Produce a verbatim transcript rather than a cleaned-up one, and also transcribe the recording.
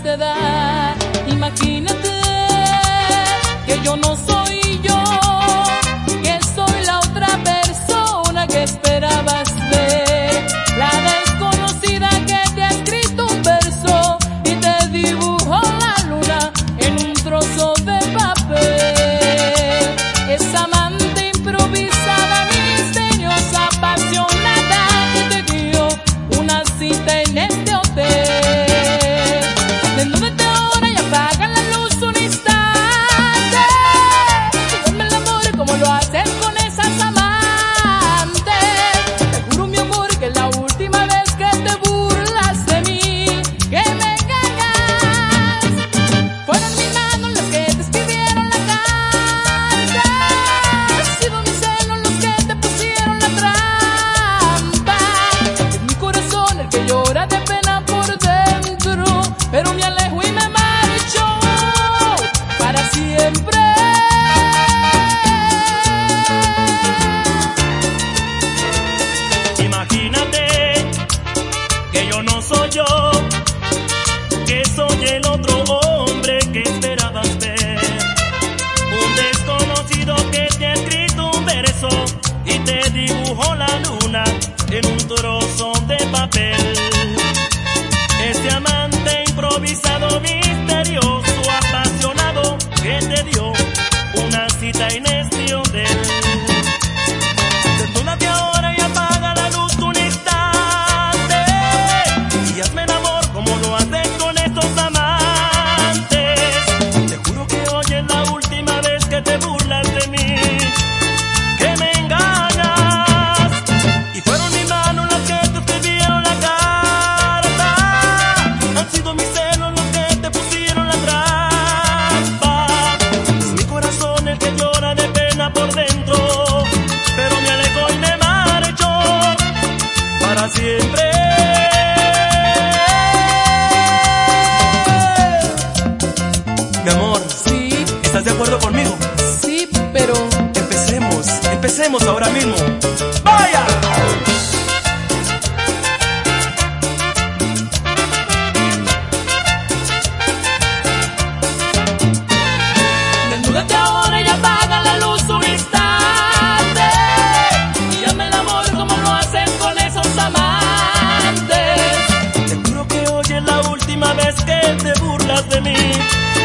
te da. Imagínate que yo no soy yo, que soy la otra persona que esperabas ver, la desconocida que te ha escrito un verso y te dibujó la luna en un trozo de papel. Esa amante improvisada, misteriosa, apasionada, que te dio una cita en este hotel. Desnúdate ahora y apaga la luz un instante, y hazme el amor como lo haces con esas amantes. Te juro, mi amor, que es la última vez que te burlas de mí, que me engañas. Fueron mis manos las que te escribieron la carta, han sido mis celos los que te pusieron la trampa. Es mi corazón el que llora de pena por dentro, pero me alejo y me marcho para siempre. Imagínate que yo no soy yo, que soy el otro hombre que esperabas ver, un desconocido que te ha escrito un verso y te dibujó la luna en un trozo de papel. Ese amante improvisado, misterioso, apasionado, que te dio una cita en este hotel. Desnúdate ahora y apaga la luz un instante, y hazme el amor como lo haces con estos amantes. Te juro que hoy es la última vez que te burlas de mí, que me engañas. Y fueron mis manos las que te escribieron la carta, han sido mis celos los que te pusieron la trampa. Es mi corazón el que llora de pena por dentro, pero me alejo y me marcho para siempre. Mi amor, Sí, ¿estás de acuerdo conmigo? sí, pero Empecemos, empecemos ahora mismo. ¡Vaya! desnúdate ahora y apaga la luz un instante, y hazme el amor como lo hacen con esos amantes. Te juro que hoy es la última vez que te burlas de mí,